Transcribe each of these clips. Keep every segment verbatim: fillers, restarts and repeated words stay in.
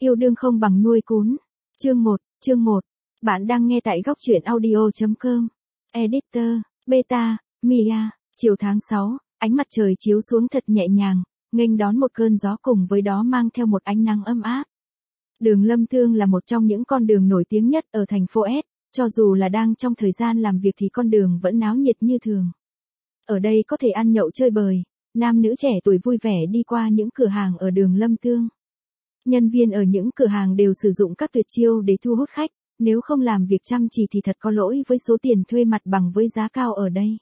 Yêu đương không bằng nuôi cún. Chương một, chương một. Bạn đang nghe tại góc truyện audio chấm com. Editor, Beta, Mia. Chiều tháng sáu, ánh mặt trời chiếu xuống thật nhẹ nhàng, nghênh đón một cơn gió cùng với đó mang theo một ánh nắng ấm áp. Đường Lâm Thương là một trong những con đường nổi tiếng nhất ở thành phố S, cho dù là đang trong thời gian làm việc thì con đường vẫn náo nhiệt như thường. Ở đây có thể ăn nhậu chơi bời, nam nữ trẻ tuổi vui vẻ đi qua những cửa hàng ở đường Lâm Thương. Nhân viên ở những cửa hàng đều sử dụng các tuyệt chiêu để thu hút khách, nếu không làm việc chăm chỉ thì thật có lỗi với số tiền thuê mặt bằng với giá cao ở đây.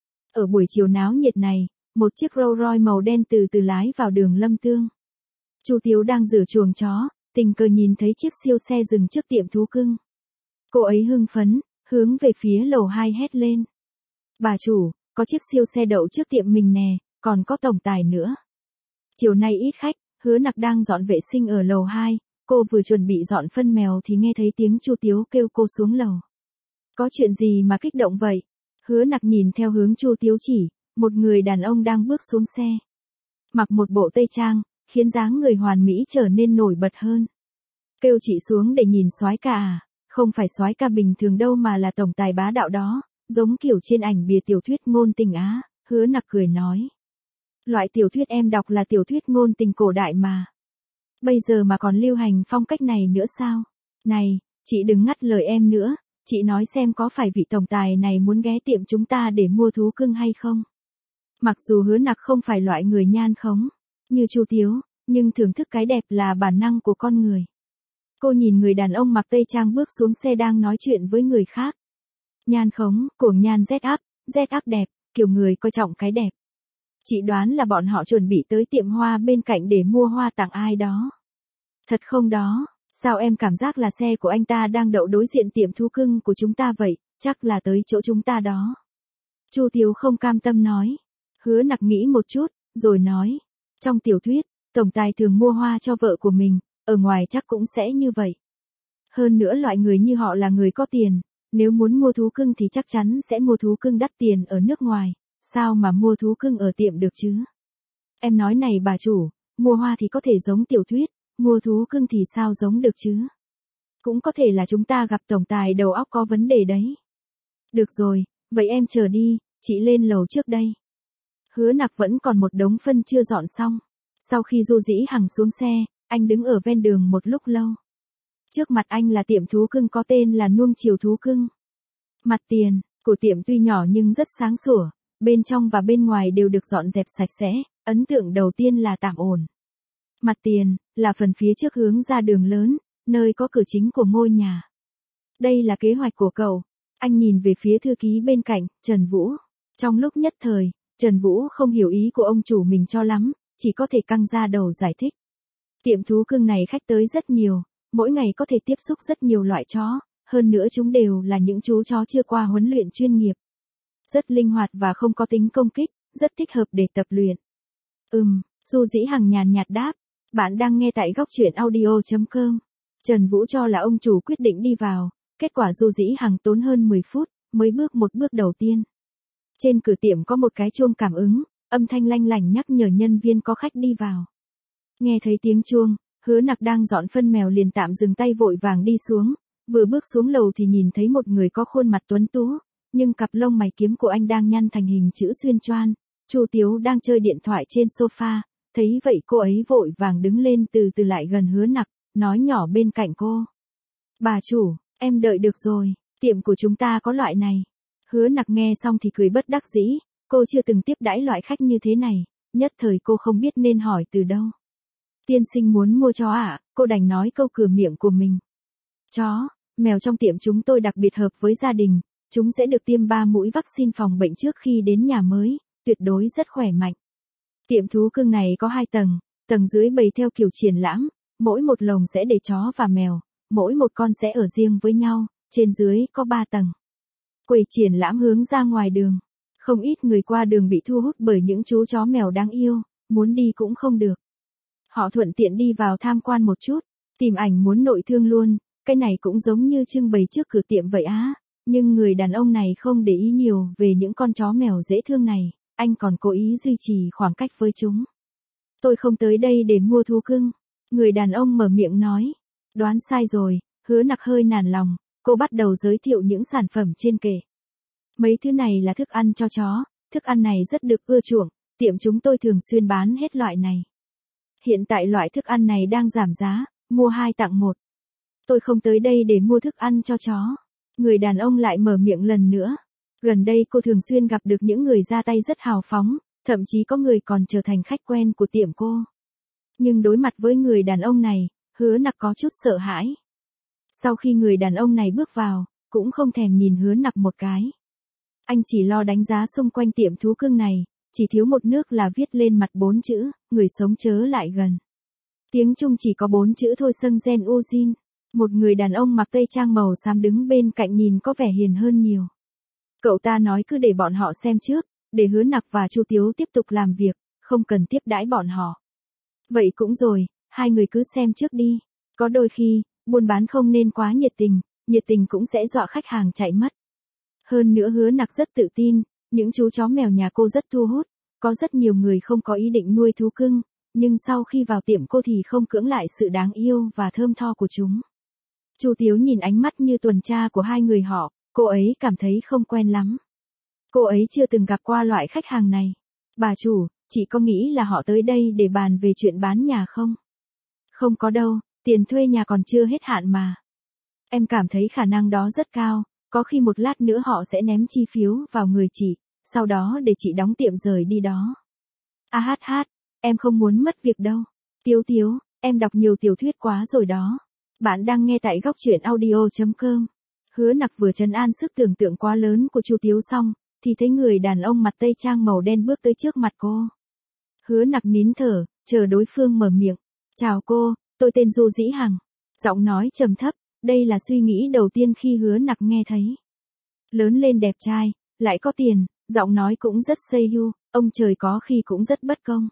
Ở buổi chiều náo nhiệt này, một chiếc Rolls Royce màu đen từ từ lái vào đường Lâm Thương. Chu Tiếu đang rửa chuồng chó, tình cờ nhìn thấy chiếc siêu xe dừng trước tiệm thú cưng. Cô ấy hưng phấn, hướng về phía lầu hai hét lên. Bà chủ, có chiếc siêu xe đậu trước tiệm mình nè, còn có tổng tài nữa. Chiều nay ít khách, Hứa Nặc đang dọn vệ sinh ở lầu hai, cô vừa chuẩn bị dọn phân mèo thì nghe thấy tiếng Chu Tiếu kêu cô xuống lầu. Có chuyện gì mà kích động vậy? Hứa Nặc nhìn theo hướng Chu Tiếu chỉ, một người đàn ông đang bước xuống xe. Mặc một bộ tây trang, khiến dáng người hoàn mỹ trở nên nổi bật hơn. Kêu chị xuống để nhìn soái ca à, không phải soái ca bình thường đâu mà là tổng tài bá đạo đó, giống kiểu trên ảnh bìa tiểu thuyết ngôn tình Á, Hứa Nặc cười nói. Loại tiểu thuyết em đọc là tiểu thuyết ngôn tình cổ đại mà. Bây giờ mà còn lưu hành phong cách này nữa sao? Này, chị đừng ngắt lời em nữa, chị nói xem có phải vị tổng tài này muốn ghé tiệm chúng ta để mua thú cưng hay không? Mặc dù Hứa Nặc không phải loại người nhan khống như Chu Tiếu, nhưng thưởng thức cái đẹp là bản năng của con người. Cô nhìn người đàn ông mặc tây trang bước xuống xe đang nói chuyện với người khác. Nhan khống, cuồng nhan Z up, Z up đẹp, kiểu người coi trọng cái đẹp. Chị đoán là bọn họ chuẩn bị tới tiệm hoa bên cạnh để mua hoa tặng ai đó. Thật không đó, sao em cảm giác là xe của anh ta đang đậu đối diện tiệm thú cưng của chúng ta vậy, chắc là tới chỗ chúng ta đó. Chu Tiếu không cam tâm nói. Hứa Nặc nghĩ một chút, rồi nói. Trong tiểu thuyết, tổng tài thường mua hoa cho vợ của mình, ở ngoài chắc cũng sẽ như vậy. Hơn nữa loại người như họ là người có tiền, nếu muốn mua thú cưng thì chắc chắn sẽ mua thú cưng đắt tiền ở nước ngoài. Sao mà mua thú cưng ở tiệm được chứ? Em nói này bà chủ, mua hoa thì có thể giống tiểu thuyết, mua thú cưng thì sao giống được chứ? Cũng có thể là chúng ta gặp tổng tài đầu óc có vấn đề đấy. Được rồi, vậy em chờ đi, chị lên lầu trước đây. Hứa Nặc vẫn còn một đống phân chưa dọn xong. Sau khi Du Dĩ Hằng xuống xe, anh đứng ở ven đường một lúc lâu. Trước mặt anh là tiệm thú cưng có tên là Nuông Chiều Thú Cưng. Mặt tiền của tiệm tuy nhỏ nhưng rất sáng sủa. Bên trong và bên ngoài đều được dọn dẹp sạch sẽ, ấn tượng đầu tiên là tạm ổn. Mặt tiền, là phần phía trước hướng ra đường lớn, nơi có cửa chính của ngôi nhà. Đây là kế hoạch của cậu. Anh nhìn về phía thư ký bên cạnh, Trần Vũ. Trong lúc nhất thời, Trần Vũ không hiểu ý của ông chủ mình cho lắm, chỉ có thể căng ra đầu giải thích. Tiệm thú cưng này khách tới rất nhiều, mỗi ngày có thể tiếp xúc rất nhiều loại chó, hơn nữa chúng đều là những chú chó chưa qua huấn luyện chuyên nghiệp. Rất linh hoạt và không có tính công kích, rất thích hợp để tập luyện. Ừm, Du Dĩ Hằng nhàn nhạt đáp, bạn đang nghe tại góc truyện audio chấm com. Trần Vũ cho là ông chủ quyết định đi vào, kết quả Du Dĩ Hằng tốn hơn mười phút, mới bước một bước đầu tiên. Trên cửa tiệm có một cái chuông cảm ứng, âm thanh lanh lảnh nhắc nhở nhân viên có khách đi vào. Nghe thấy tiếng chuông, Hứa Nặc đang dọn phân mèo liền tạm dừng tay vội vàng đi xuống, vừa bước xuống lầu thì nhìn thấy một người có khuôn mặt tuấn tú. Nhưng cặp lông mày kiếm của anh đang nhăn thành hình chữ xuyên choan. Chu Tiếu đang chơi điện thoại trên sofa, thấy vậy cô ấy vội vàng đứng lên từ từ lại gần Hứa Nặc, nói nhỏ bên cạnh cô. Bà chủ, em đợi được rồi, tiệm của chúng ta có loại này. Hứa Nặc nghe xong thì cười bất đắc dĩ, cô chưa từng tiếp đãi loại khách như thế này, nhất thời cô không biết nên hỏi từ đâu. Tiên sinh muốn mua chó ạ, à? Cô đành nói câu cửa miệng của mình. Chó, mèo trong tiệm chúng tôi đặc biệt hợp với gia đình. Chúng sẽ được tiêm ba mũi vaccine phòng bệnh trước khi đến nhà mới, tuyệt đối rất khỏe mạnh. Tiệm thú cưng này có hai tầng, tầng dưới bày theo kiểu triển lãm, mỗi một lồng sẽ để chó và mèo, mỗi một con sẽ ở riêng với nhau, trên dưới có ba tầng. Quầy triển lãm hướng ra ngoài đường, không ít người qua đường bị thu hút bởi những chú chó mèo đáng yêu, muốn đi cũng không được. Họ thuận tiện đi vào tham quan một chút, tìm ảnh muốn nội thương luôn, cái này cũng giống như trưng bày trước cửa tiệm vậy á. Nhưng người đàn ông này không để ý nhiều về những con chó mèo dễ thương này, anh còn cố ý duy trì khoảng cách với chúng. Tôi không tới đây để mua thú cưng. Người đàn ông mở miệng nói. Đoán sai rồi, Hứa Nặc hơi nản lòng, cô bắt đầu giới thiệu những sản phẩm trên kệ. Mấy thứ này là thức ăn cho chó, thức ăn này rất được ưa chuộng, tiệm chúng tôi thường xuyên bán hết loại này. Hiện tại loại thức ăn này đang giảm giá, mua hai tặng một. Tôi không tới đây để mua thức ăn cho chó. Người đàn ông lại mở miệng lần nữa. Gần đây cô thường xuyên gặp được những người ra tay rất hào phóng, thậm chí có người còn trở thành khách quen của tiệm cô. Nhưng đối mặt với người đàn ông này, Hứa Nặc có chút sợ hãi. Sau khi người đàn ông này bước vào, cũng không thèm nhìn Hứa Nặc một cái. Anh chỉ lo đánh giá xung quanh tiệm thú cưng này, chỉ thiếu một nước là viết lên mặt bốn chữ, người sống chớ lại gần. Tiếng Trung chỉ có bốn chữ thôi. Sâng Gen Ujin. Một người đàn ông mặc tây trang màu xám đứng bên cạnh nhìn có vẻ hiền hơn nhiều. Cậu ta nói cứ để bọn họ xem trước, để Hứa Nặc và Chu Tiếu tiếp tục làm việc, không cần tiếp đãi bọn họ. Vậy cũng rồi, hai người cứ xem trước đi. Có đôi khi, buôn bán không nên quá nhiệt tình, nhiệt tình cũng sẽ dọa khách hàng chạy mất. Hơn nữa Hứa Nặc rất tự tin, những chú chó mèo nhà cô rất thu hút, có rất nhiều người không có ý định nuôi thú cưng, nhưng sau khi vào tiệm cô thì không cưỡng lại sự đáng yêu và thơm tho của chúng. Chu Tiếu nhìn ánh mắt như tuần tra của hai người họ, cô ấy cảm thấy không quen lắm. Cô ấy chưa từng gặp qua loại khách hàng này. Bà chủ, chị có nghĩ là họ tới đây để bàn về chuyện bán nhà không? Không có đâu, tiền thuê nhà còn chưa hết hạn mà. Em cảm thấy khả năng đó rất cao, có khi một lát nữa họ sẽ ném chi phiếu vào người chị, sau đó để chị đóng tiệm rời đi đó. A hát hát, em không muốn mất việc đâu. Tiếu Tiếu, em đọc nhiều tiểu thuyết quá rồi đó. Bạn đang nghe tại góc truyện audio chấm com. Hứa Nặc vừa trấn an sức tưởng tượng quá lớn của Chu Tiếu xong, thì thấy người đàn ông mặt tây trang màu đen bước tới trước mặt cô. Hứa Nặc nín thở, chờ đối phương mở miệng. Chào cô, tôi tên Du Dĩ Hằng. Giọng nói trầm thấp, đây là suy nghĩ đầu tiên khi Hứa Nặc nghe thấy. Lớn lên đẹp trai, lại có tiền, giọng nói cũng rất Seiyu, ông trời có khi cũng rất bất công.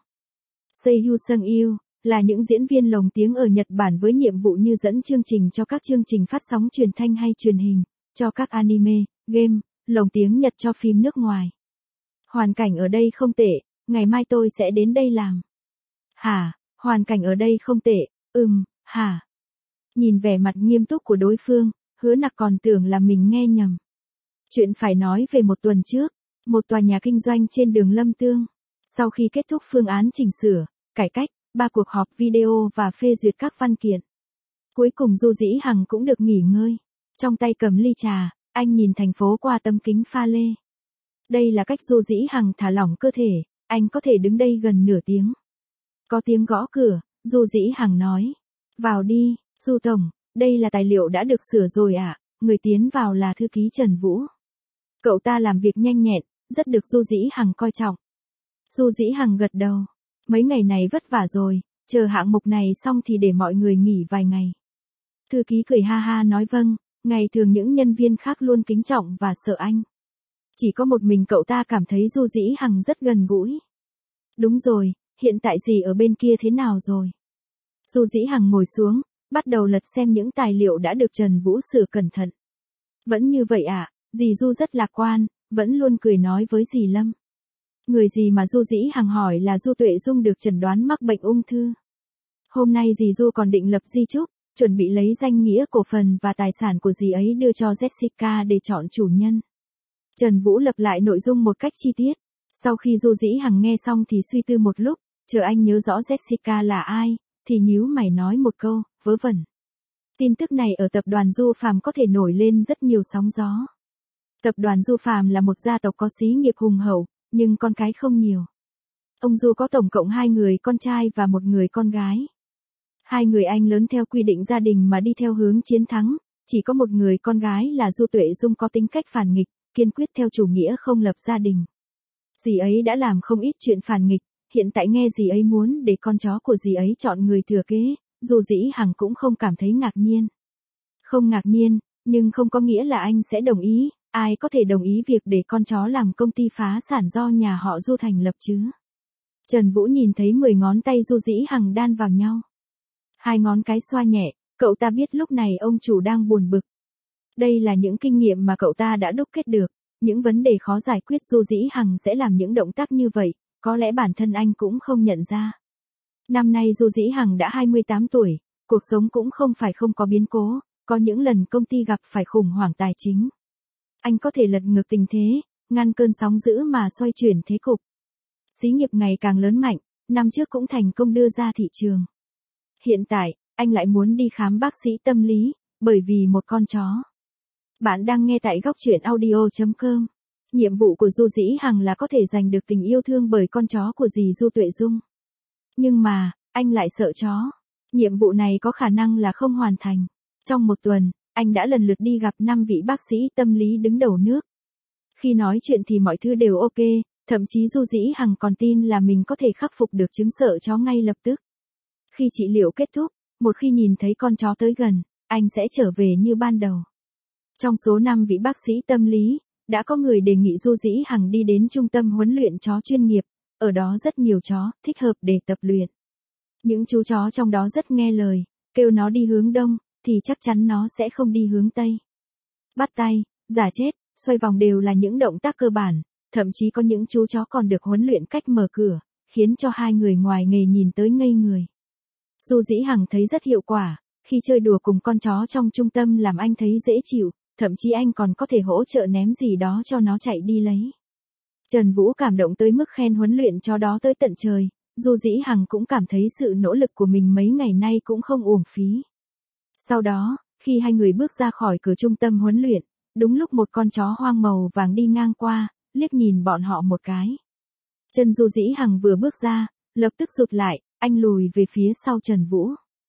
Seiyu Sung Yu là những diễn viên lồng tiếng ở Nhật Bản với nhiệm vụ như dẫn chương trình cho các chương trình phát sóng truyền thanh hay truyền hình, cho các anime, game, lồng tiếng Nhật cho phim nước ngoài. Hoàn cảnh ở đây không tệ, ngày mai tôi sẽ đến đây làm. Hả, hoàn cảnh ở đây không tệ, ừm, hả. Nhìn vẻ mặt nghiêm túc của đối phương, Hứa Nặc còn tưởng là mình nghe nhầm. Chuyện phải nói về một tuần trước, một tòa nhà kinh doanh trên đường Lâm Tương. Sau khi kết thúc phương án chỉnh sửa, cải cách, ba cuộc họp video và phê duyệt các văn kiện. Cuối cùng Du Dĩ Hằng cũng được nghỉ ngơi. Trong tay cầm ly trà, anh nhìn thành phố qua tấm kính pha lê. Đây là cách Du Dĩ Hằng thả lỏng cơ thể, anh có thể đứng đây gần nửa tiếng. Có tiếng gõ cửa, Du Dĩ Hằng nói. Vào đi, Du Tổng, đây là tài liệu đã được sửa rồi ạ, à? Người tiến vào là thư ký Trần Vũ. Cậu ta làm việc nhanh nhẹn, rất được Du Dĩ Hằng coi trọng. Du Dĩ Hằng gật đầu. Mấy ngày này vất vả rồi, chờ hạng mục này xong thì để mọi người nghỉ vài ngày. Thư ký cười ha ha nói vâng, ngày thường những nhân viên khác luôn kính trọng và sợ anh. Chỉ có một mình cậu ta cảm thấy Du Dĩ Hằng rất gần gũi. Đúng rồi, hiện tại gì ở bên kia thế nào rồi? Du Dĩ Hằng ngồi xuống, bắt đầu lật xem những tài liệu đã được Trần Vũ sửa cẩn thận. Vẫn như vậy ạ, à, dì Du rất lạc quan, vẫn luôn cười nói với dì Lâm. Người gì mà Du Dĩ Hằng hỏi là Du Tuệ Dung được chẩn đoán mắc bệnh ung thư. Hôm nay dì Du còn định lập di chúc, chuẩn bị lấy danh nghĩa cổ phần và tài sản của dì ấy đưa cho Jessica để chọn chủ nhân. Trần Vũ lập lại nội dung một cách chi tiết. Sau khi Du Dĩ Hằng nghe xong thì suy tư một lúc, chờ anh nhớ rõ Jessica là ai, thì nhíu mày nói một câu, vớ vẩn. Tin tức này ở tập đoàn Du Phàm có thể nổi lên rất nhiều sóng gió. Tập đoàn Du Phàm là một gia tộc có xí nghiệp hùng hậu, nhưng con cái không nhiều. Ông Du có tổng cộng hai người con trai và một người con gái. Hai người anh lớn theo quy định gia đình mà đi theo hướng chiến thắng, chỉ có một người con gái là Du Tuệ Dung có tính cách phản nghịch, kiên quyết theo chủ nghĩa không lập gia đình. Dì ấy đã làm không ít chuyện phản nghịch, hiện tại nghe dì ấy muốn để con chó của dì ấy chọn người thừa kế, Du Dĩ Hằng cũng không cảm thấy ngạc nhiên. Không ngạc nhiên, nhưng không có nghĩa là anh sẽ đồng ý, ai có thể đồng ý việc để con chó làm công ty phá sản do nhà họ Du thành lập chứ? Trần Vũ nhìn thấy mười ngón tay Du Dĩ Hằng đan vào nhau. Hai ngón cái xoa nhẹ, cậu ta biết lúc này ông chủ đang buồn bực. Đây là những kinh nghiệm mà cậu ta đã đúc kết được, những vấn đề khó giải quyết Du Dĩ Hằng sẽ làm những động tác như vậy, có lẽ bản thân anh cũng không nhận ra. Năm nay Du Dĩ Hằng đã hai mươi tám tuổi, cuộc sống cũng không phải không có biến cố, có những lần công ty gặp phải khủng hoảng tài chính. Anh có thể lật ngược tình thế, ngăn cơn sóng dữ mà xoay chuyển thế cục. Xí nghiệp ngày càng lớn mạnh, năm trước cũng thành công đưa ra thị trường. Hiện tại, anh lại muốn đi khám bác sĩ tâm lý, bởi vì một con chó. Bạn đang nghe tại góc truyện audio chấm com. Nhiệm vụ của Du Dĩ Hằng là có thể giành được tình yêu thương bởi con chó của dì Du Tuệ Dung. Nhưng mà, anh lại sợ chó. Nhiệm vụ này có khả năng là không hoàn thành. Trong một tuần, anh đã lần lượt đi gặp năm vị bác sĩ tâm lý đứng đầu nước. Khi nói chuyện thì mọi thứ đều ok, thậm chí Du Dĩ Hằng còn tin là mình có thể khắc phục được chứng sợ chó ngay lập tức. Khi trị liệu kết thúc, một khi nhìn thấy con chó tới gần, anh sẽ trở về như ban đầu. Trong số năm vị bác sĩ tâm lý, đã có người đề nghị Du Dĩ Hằng đi đến trung tâm huấn luyện chó chuyên nghiệp, ở đó rất nhiều chó, thích hợp để tập luyện. Những chú chó trong đó rất nghe lời, kêu nó đi hướng đông, thì chắc chắn nó sẽ không đi hướng tây. Bắt tay, giả chết, xoay vòng đều là những động tác cơ bản, thậm chí có những chú chó còn được huấn luyện cách mở cửa, khiến cho hai người ngoài nghề nhìn tới ngây người. Du Dĩ Hằng thấy rất hiệu quả, khi chơi đùa cùng con chó trong trung tâm làm anh thấy dễ chịu, thậm chí anh còn có thể hỗ trợ ném gì đó cho nó chạy đi lấy. Trần Vũ cảm động tới mức khen huấn luyện chó đó tới tận trời, Du Dĩ Hằng cũng cảm thấy sự nỗ lực của mình mấy ngày nay cũng không uổng phí. Sau đó, khi hai người bước ra khỏi cửa trung tâm huấn luyện, đúng lúc một con chó hoang màu vàng đi ngang qua, liếc nhìn bọn họ một cái. Chân Du Dĩ Hằng vừa bước ra, lập tức rụt lại, anh lùi về phía sau Trần Vũ.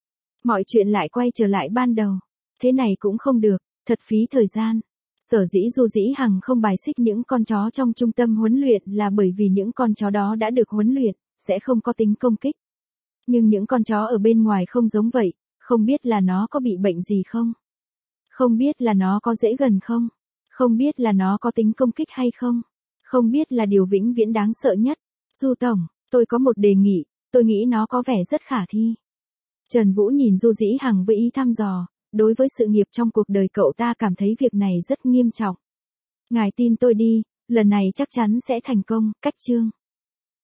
Mọi chuyện lại quay trở lại ban đầu. Thế này cũng không được, thật phí thời gian. Sở dĩ Du Dĩ Hằng không bài xích những con chó trong trung tâm huấn luyện là bởi vì những con chó đó đã được huấn luyện, sẽ không có tính công kích. Nhưng những con chó ở bên ngoài không giống vậy, không biết là nó có bị bệnh gì không? Không biết là nó có dễ gần không? Không biết là nó có tính công kích hay không? Không biết là điều vĩnh viễn đáng sợ nhất. Du Tổng, tôi có một đề nghị, tôi nghĩ nó có vẻ rất khả thi. Trần Vũ nhìn Du Dĩ Hằng với ý thăm dò, đối với sự nghiệp trong cuộc đời cậu ta cảm thấy việc này rất nghiêm trọng. Ngài tin tôi đi, lần này chắc chắn sẽ thành công. Cách chương